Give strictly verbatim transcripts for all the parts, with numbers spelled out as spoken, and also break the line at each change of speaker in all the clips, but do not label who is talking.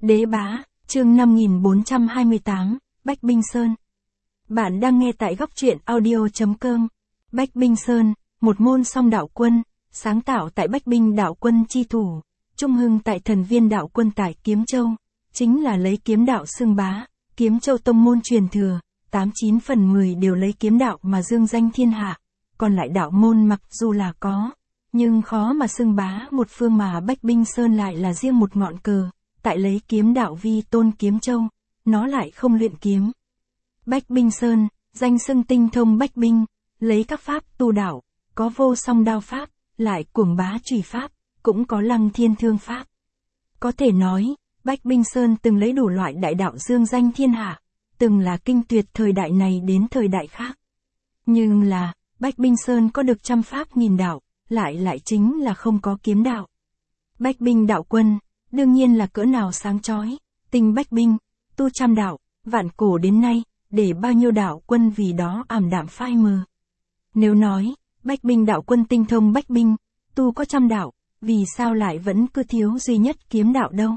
Đế Bá, chương năm nghìn bốn trăm hai mươi tám, Bách Binh Sơn. Bạn đang nghe tại góc truyện audio chấm com. Bách Binh Sơn, một môn song đạo quân, sáng tạo tại Bách Binh đạo quân chi thủ, trung hưng tại Thần Viên đạo quân tại Kiếm Châu, chính là lấy kiếm đạo xưng bá. Kiếm Châu tông môn truyền thừa, tám chín phần mười đều lấy kiếm đạo mà dương danh thiên hạ, còn lại đạo môn mặc dù là có, nhưng khó mà xưng bá một phương, mà Bách Binh Sơn lại là riêng một ngọn cờ, tại lấy kiếm đạo vi tôn Kiếm Châu, nó lại không luyện kiếm. Bách Binh Sơn, danh xưng tinh thông bách binh, lấy các pháp tu đạo, có vô song đao pháp, lại cuồng bá chùy pháp, cũng có lăng thiên thương pháp. Có thể nói, Bách Binh Sơn từng lấy đủ loại đại đạo dương danh thiên hạ, từng là kinh tuyệt thời đại này đến thời đại khác. Nhưng là, Bách Binh Sơn có được trăm pháp nghìn đạo, lại lại chính là không có kiếm đạo. Bách Binh đạo quân, đương nhiên là cỡ nào sáng chói, tinh bách binh, tu trăm đạo, vạn cổ đến nay, để bao nhiêu đạo quân vì đó ảm đạm phai mờ. Nếu nói, Bách Binh đạo quân tinh thông bách binh, tu có trăm đạo, vì sao lại vẫn cứ thiếu duy nhất kiếm đạo đâu?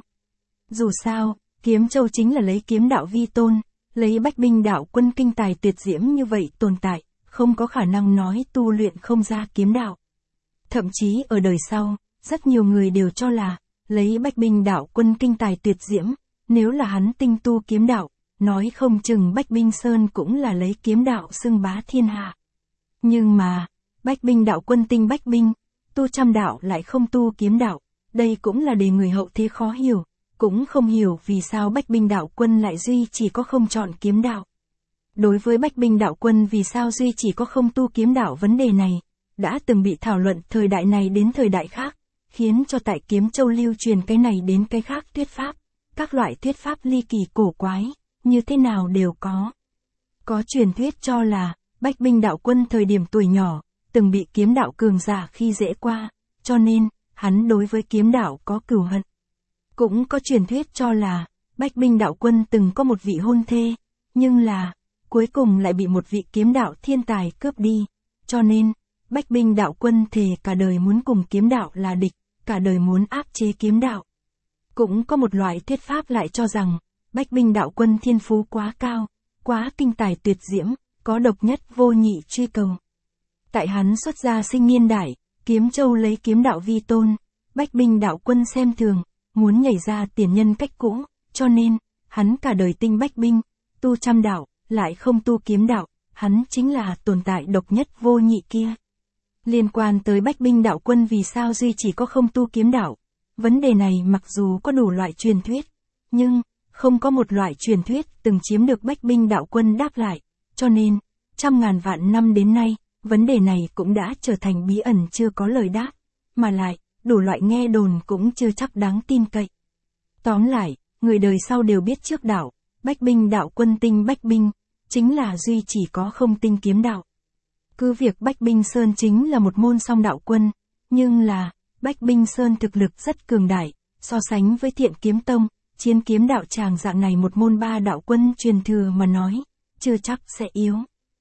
Dù sao, Kiếm Châu chính là lấy kiếm đạo vi tôn, lấy Bách Binh đạo quân kinh tài tuyệt diễm như vậy tồn tại, không có khả năng nói tu luyện không ra kiếm đạo. Thậm chí ở đời sau, rất nhiều người đều cho là, lấy Bách Binh đạo quân kinh tài tuyệt diễm, nếu là hắn tinh tu kiếm đạo, nói không chừng Bách Binh Sơn cũng là lấy kiếm đạo xưng bá thiên hạ. Nhưng mà, Bách Binh đạo quân tinh bách binh, tu trăm đạo lại không tu kiếm đạo, đây cũng là để người hậu thế khó hiểu, cũng không hiểu vì sao Bách Binh đạo quân lại duy chỉ có không chọn kiếm đạo. Đối với Bách Binh đạo quân vì sao duy chỉ có không tu kiếm đạo, vấn đề này đã từng bị thảo luận thời đại này đến thời đại khác, khiến cho tại Kiếm Châu lưu truyền cái này đến cái khác thuyết pháp, các loại thuyết pháp ly kỳ cổ quái, như thế nào đều có. Có truyền thuyết cho là, Bách Binh đạo quân thời điểm tuổi nhỏ, từng bị kiếm đạo cường giả khi dễ qua, cho nên, hắn đối với kiếm đạo có cừu hận. Cũng có truyền thuyết cho là, Bách Binh đạo quân từng có một vị hôn thê, nhưng là, cuối cùng lại bị một vị kiếm đạo thiên tài cướp đi, cho nên, Bách Binh đạo quân thề cả đời muốn cùng kiếm đạo là địch, cả đời muốn áp chế kiếm đạo. Cũng có một loại thuyết pháp lại cho rằng, Bách Binh đạo quân thiên phú quá cao, quá kinh tài tuyệt diễm, có độc nhất vô nhị truy cầu. Tại hắn xuất gia sinh niên đại, Kiếm Châu lấy kiếm đạo vi tôn, Bách Binh đạo quân xem thường, muốn nhảy ra tiền nhân cách cũ, cho nên, hắn cả đời tinh bách binh, tu trăm đạo, lại không tu kiếm đạo, hắn chính là tồn tại độc nhất vô nhị kia. Liên quan tới Bách Binh đạo quân vì sao duy chỉ có không tu kiếm đạo, vấn đề này mặc dù có đủ loại truyền thuyết, nhưng không có một loại truyền thuyết từng chiếm được Bách Binh đạo quân đáp lại, cho nên, trăm ngàn vạn năm đến nay, vấn đề này cũng đã trở thành bí ẩn chưa có lời đáp, mà lại, đủ loại nghe đồn cũng chưa chắc đáng tin cậy. Tóm lại, người đời sau đều biết trước đạo, Bách Binh đạo quân tinh bách binh, chính là duy chỉ có không tinh kiếm đạo. Cứ việc Bách Binh Sơn chính là một môn song đạo quân, nhưng là, Bách Binh Sơn thực lực rất cường đại, so sánh với Thiện Kiếm Tông, Chiến Kiếm đạo tràng dạng này một môn ba đạo quân truyền thừa mà nói, chưa chắc sẽ yếu.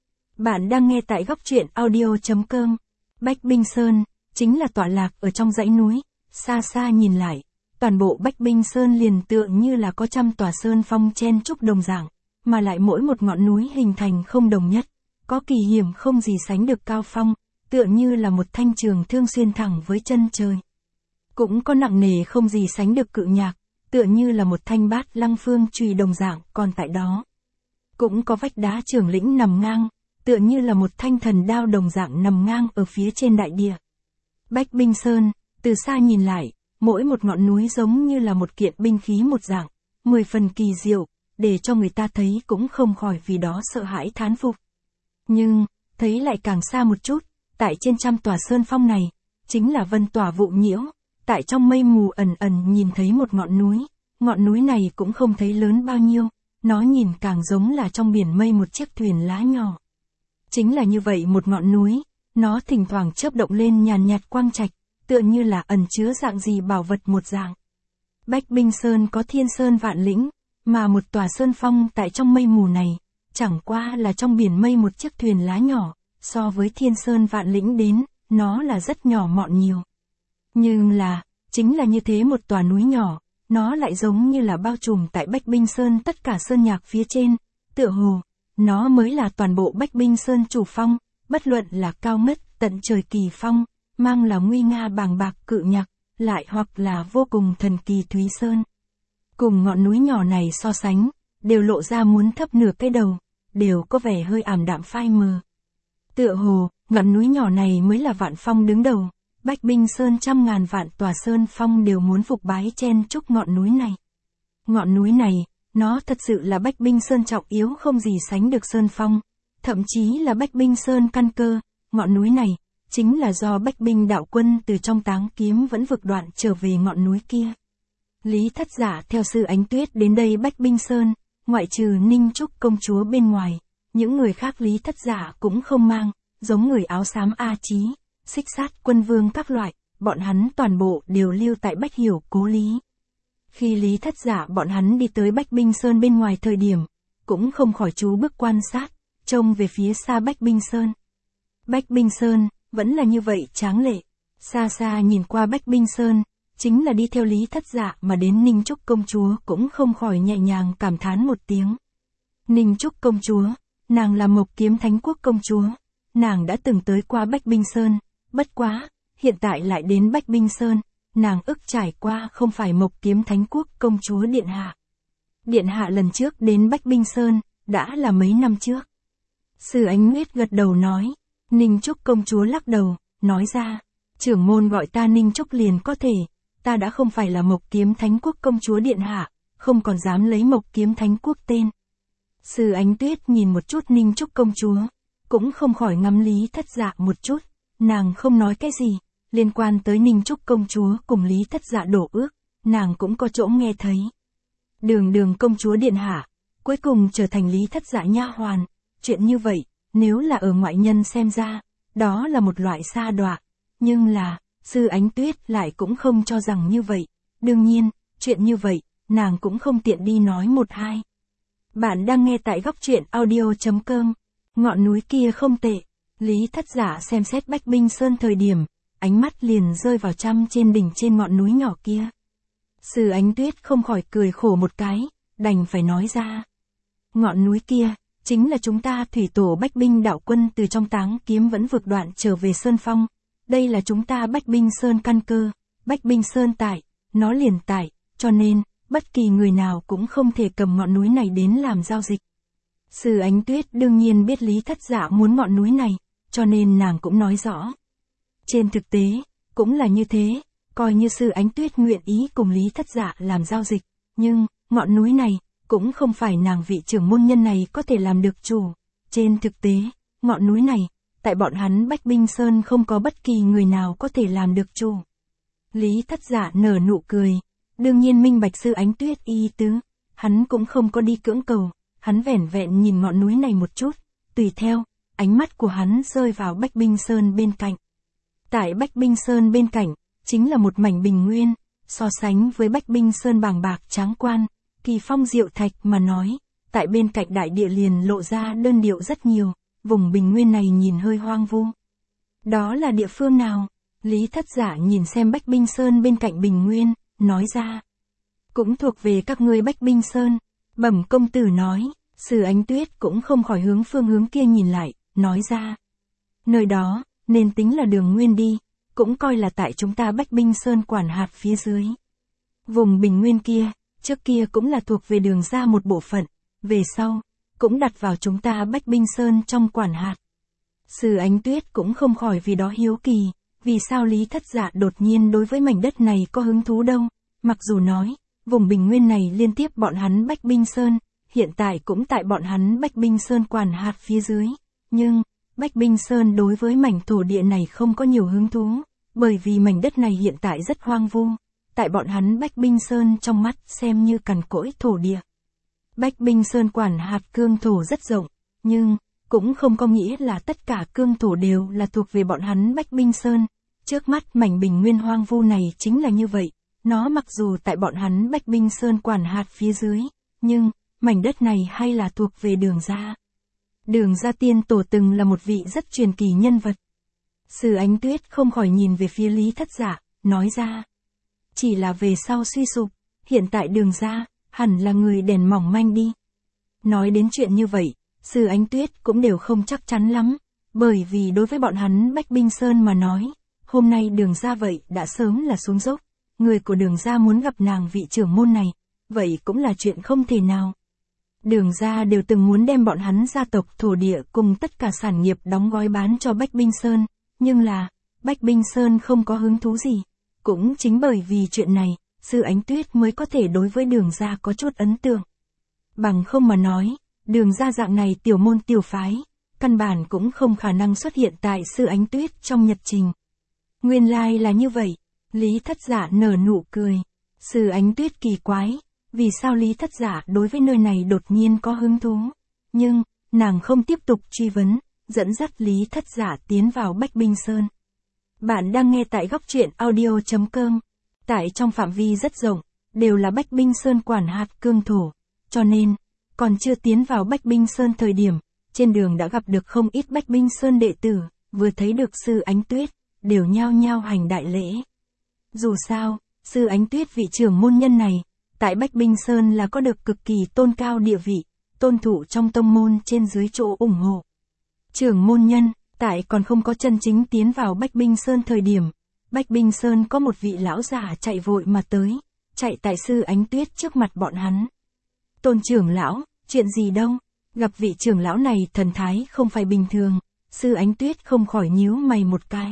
Bạn đang nghe tại góc truyện audio chấm com. Bách Binh Sơn, chính là tọa lạc ở trong dãy núi, xa xa nhìn lại, toàn bộ Bách Binh Sơn liền tựa như là có trăm tòa sơn phong chen chúc đồng dạng, mà lại mỗi một ngọn núi hình thành không đồng nhất, có kỳ hiểm không gì sánh được cao phong, tựa như là một thanh trường thương xuyên thẳng với chân trời. Cũng có nặng nề không gì sánh được cự nhạc, tựa như là một thanh bát lăng phương chùy đồng dạng còn tại đó. Cũng có vách đá trường lĩnh nằm ngang, tựa như là một thanh thần đao đồng dạng nằm ngang ở phía trên đại địa. Bách Binh Sơn, từ xa nhìn lại, mỗi một ngọn núi giống như là một kiện binh khí một dạng, mười phần kỳ diệu, để cho người ta thấy cũng không khỏi vì đó sợ hãi thán phục. Nhưng, thấy lại càng xa một chút, tại trên trăm tòa sơn phong này, chính là vân tỏa vụ nhiễu, tại trong mây mù ẩn ẩn nhìn thấy một ngọn núi, ngọn núi này cũng không thấy lớn bao nhiêu, nó nhìn càng giống là trong biển mây một chiếc thuyền lá nhỏ. Chính là như vậy một ngọn núi, nó thỉnh thoảng chớp động lên nhàn nhạt quang trạch, tựa như là ẩn chứa dạng gì bảo vật một dạng. Bách Binh Sơn có thiên sơn vạn lĩnh, mà một tòa sơn phong tại trong mây mù này, chẳng qua là trong biển mây một chiếc thuyền lá nhỏ, so với thiên sơn vạn lĩnh đến, nó là rất nhỏ mọn nhiều. Nhưng là, chính là như thế một tòa núi nhỏ, nó lại giống như là bao trùm tại Bách Binh Sơn tất cả sơn nhạc phía trên, tựa hồ, nó mới là toàn bộ Bách Binh Sơn chủ phong, bất luận là cao ngất, tận trời kỳ phong, mang là nguy nga bàng bạc cự nhạc, lại hoặc là vô cùng thần kỳ Thúy Sơn. Cùng ngọn núi nhỏ này so sánh, đều lộ ra muốn thấp nửa cái đầu, đều có vẻ hơi ảm đạm phai mờ. Tựa hồ, ngọn núi nhỏ này mới là vạn phong đứng đầu, Bách Binh Sơn trăm ngàn vạn tòa sơn phong đều muốn phục bái chen chúc ngọn núi này. Ngọn núi này, nó thật sự là Bách Binh Sơn trọng yếu không gì sánh được sơn phong, thậm chí là Bách Binh Sơn căn cơ, ngọn núi này, chính là do Bách Binh đạo quân từ trong táng kiếm vẫn vực đoạn trở về ngọn núi kia. Lý Thất Giả theo sư Ánh Tuyết đến đây Bách Binh Sơn, ngoại trừ Ninh Trúc công chúa bên ngoài, những người khác Lý Thất Giả cũng không mang, giống người áo xám A Chí, Xích Sát Quân Vương các loại, bọn hắn toàn bộ đều lưu tại Bách Hiểu Cố Lý. Khi Lý Thất Giả bọn hắn đi tới Bách Binh Sơn bên ngoài thời điểm, cũng không khỏi chú bước quan sát, trông về phía xa Bách Binh Sơn. Bách Binh Sơn, vẫn là như vậy tráng lệ, xa xa nhìn qua Bách Binh Sơn, chính là đi theo Lý Thất Dạ mà đến Ninh Trúc công chúa cũng không khỏi nhẹ nhàng cảm thán một tiếng. Ninh Trúc công chúa, nàng là Mộc Kiếm Thánh Quốc công chúa, nàng đã từng tới qua Bách Binh Sơn, bất quá, hiện tại lại đến Bách Binh Sơn, nàng ức trải qua không phải Mộc Kiếm Thánh Quốc công chúa Điện Hạ. Điện Hạ lần trước đến Bách Binh Sơn, đã là mấy năm trước. Sư Ánh Nguyết gật đầu nói, Ninh Trúc công chúa lắc đầu, nói ra, trưởng môn gọi ta Ninh Trúc liền có thể, ta đã không phải là Mộc Kiếm Thánh Quốc công chúa Điện Hạ, không còn dám lấy Mộc Kiếm Thánh Quốc tên. Sư Ánh Tuyết nhìn một chút Ninh Trúc công chúa, cũng không khỏi ngắm Lý Thất Dạ một chút, nàng không nói cái gì, liên quan tới Ninh Trúc công chúa cùng Lý Thất Dạ đổ ước, nàng cũng có chỗ nghe thấy. Đường đường công chúa Điện Hạ, cuối cùng trở thành Lý Thất Dạ nha hoàn, chuyện như vậy, nếu là ở ngoại nhân xem ra, đó là một loại sa đọa, nhưng là, sư Ánh Tuyết lại cũng không cho rằng như vậy, đương nhiên, chuyện như vậy, nàng cũng không tiện đi nói một hai. Bạn đang nghe tại góc truyện audio chấm com, ngọn núi kia không tệ, Lý Thất Giả xem xét Bách Binh Sơn thời điểm, ánh mắt liền rơi vào trăm trên đỉnh trên ngọn núi nhỏ kia. Sư Ánh Tuyết không khỏi cười khổ một cái, đành phải nói ra. Ngọn núi kia, chính là chúng ta thủy tổ Bách Binh đạo quân từ trong táng kiếm vẫn vực đoạn trở về Sơn Phong. Đây là chúng ta Bách Binh Sơn căn cơ, Bách Binh Sơn tại, nó liền tại, cho nên, bất kỳ người nào cũng không thể cầm ngọn núi này đến làm giao dịch. Sư Ánh Tuyết đương nhiên biết Lý Thất Dạ muốn ngọn núi này, cho nên nàng cũng nói rõ. Trên thực tế, cũng là như thế, coi như sư Ánh Tuyết nguyện ý cùng Lý Thất Dạ làm giao dịch, nhưng, ngọn núi này, cũng không phải nàng vị trưởng môn nhân này có thể làm được chủ. Trên thực tế, ngọn núi này, tại bọn hắn Bách Binh Sơn không có bất kỳ người nào có thể làm được chủ. Lý Thất Dạ nở nụ cười, đương nhiên minh bạch sư Ánh Tuyết y tứ, hắn cũng không có đi cưỡng cầu, hắn vẻn vẹn nhìn ngọn núi này một chút, tùy theo, ánh mắt của hắn rơi vào Bách Binh Sơn bên cạnh. Tại Bách Binh Sơn bên cạnh, chính là một mảnh bình nguyên, so sánh với Bách Binh Sơn bàng bạc tráng quan, kỳ phong diệu thạch mà nói, tại bên cạnh đại địa liền lộ ra đơn điệu rất nhiều, vùng bình nguyên này nhìn hơi hoang vu. Đó là địa phương nào? Lý Thất Giả nhìn xem Bách Binh Sơn bên cạnh bình nguyên, nói ra. Cũng thuộc về các ngươi Bách Binh Sơn, Bẩm công tử nói, sư Ánh Tuyết cũng không khỏi hướng phương hướng kia nhìn lại, nói ra. Nơi đó, nên tính là đường nguyên đi, cũng coi là tại chúng ta Bách Binh Sơn quản hạt phía dưới. Vùng bình nguyên kia, trước kia cũng là thuộc về đường ra một bộ phận, về sau, cũng đặt vào chúng ta Bách Binh Sơn trong quản hạt. Sư Ánh Tuyết cũng không khỏi vì đó hiếu kỳ, vì sao Lý Thất Dạ đột nhiên đối với mảnh đất này có hứng thú đâu, mặc dù nói, vùng bình nguyên này liên tiếp bọn hắn Bách Binh Sơn, hiện tại cũng tại bọn hắn Bách Binh Sơn quản hạt phía dưới, nhưng, Bách Binh Sơn đối với mảnh thổ địa này không có nhiều hứng thú, bởi vì mảnh đất này hiện tại rất hoang vu, tại bọn hắn Bách Binh Sơn trong mắt xem như cằn cỗi thổ địa. Bách Binh Sơn quản hạt cương thổ rất rộng, nhưng, cũng không có nghĩa là tất cả cương thổ đều là thuộc về bọn hắn Bách Binh Sơn. Trước mắt mảnh bình nguyên hoang vu này chính là như vậy, nó mặc dù tại bọn hắn Bách Binh Sơn quản hạt phía dưới, nhưng, mảnh đất này hay là thuộc về Đường Gia. Đường Gia tiên tổ từng là một vị rất truyền kỳ nhân vật. Sư Ánh Tuyết không khỏi nhìn về phía Lý Thất Dạ, nói ra. Chỉ là về sau suy sụp, hiện tại Đường gia, hẳn là người đèn mỏng manh đi. Nói đến chuyện như vậy, Sư Ánh Tuyết cũng đều không chắc chắn lắm, bởi vì đối với bọn hắn Bách Binh Sơn mà nói, hôm nay Đường gia vậy đã sớm là xuống dốc, người của Đường gia muốn gặp nàng vị trưởng môn này, vậy cũng là chuyện không thể nào. Đường gia đều từng muốn đem bọn hắn gia tộc thổ địa cùng tất cả sản nghiệp đóng gói bán cho Bách Binh Sơn, nhưng là, Bách Binh Sơn không có hứng thú gì. Cũng chính bởi vì chuyện này, Sư Ánh Tuyết mới có thể đối với Đường gia có chút ấn tượng. Bằng không mà nói, Đường gia dạng này tiểu môn tiểu phái, căn bản cũng không khả năng xuất hiện tại Sư Ánh Tuyết trong nhật trình. Nguyên lai like là như vậy, Lý Thất Dạ nở nụ cười. Sư Ánh Tuyết kỳ quái, vì sao Lý Thất Dạ đối với nơi này đột nhiên có hứng thú. Nhưng, nàng không tiếp tục truy vấn, dẫn dắt Lý Thất Dạ tiến vào Bách Binh Sơn. Bạn đang nghe tại góc truyện audio chấm com. Tại trong phạm vi rất rộng, đều là Bách Binh Sơn quản hạt cương thổ. Cho nên, còn chưa tiến vào Bách Binh Sơn thời điểm, trên đường đã gặp được không ít Bách Binh Sơn đệ tử, vừa thấy được Sư Ánh Tuyết, đều nhao nhao hành đại lễ. Dù sao, Sư Ánh Tuyết vị trưởng môn nhân này, tại Bách Binh Sơn là có được cực kỳ tôn cao địa vị, tôn thụ trong tông môn trên dưới chỗ ủng hộ. Trưởng môn nhân, tại còn không có chân chính tiến vào Bách Binh Sơn thời điểm, Bách Binh Sơn có một vị lão già chạy vội mà tới, chạy tại Sư Ánh Tuyết trước mặt bọn hắn. Tôn trưởng lão, chuyện gì đâu? Gặp vị trưởng lão này thần thái không phải bình thường, Sư Ánh Tuyết không khỏi nhíu mày một cái.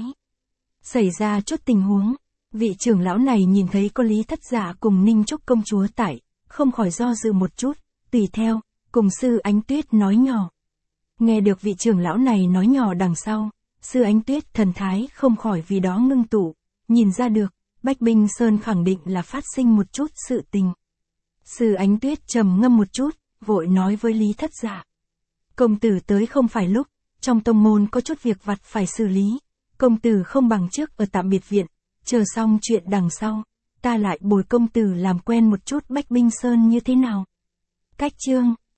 Xảy ra chút tình huống, vị trưởng lão này nhìn thấy có Lý Thất Dạ cùng Ninh Trúc công chúa tại, không khỏi do dự một chút, tùy theo, cùng Sư Ánh Tuyết nói nhỏ. Nghe được vị trưởng lão này nói nhỏ đằng sau, Sư Ánh Tuyết thần thái không khỏi vì đó ngưng tụ, nhìn ra được, Bách Binh Sơn khẳng định là phát sinh một chút sự tình. Sư Ánh Tuyết trầm ngâm một chút, vội nói với Lý Thất Dạ. Công tử tới không phải lúc, trong tông môn có chút việc vặt phải xử lý, công tử không bằng trước ở tạm biệt viện, chờ xong chuyện đằng sau, ta lại bồi công tử làm quen một chút Bách Binh Sơn như thế nào. Cách chương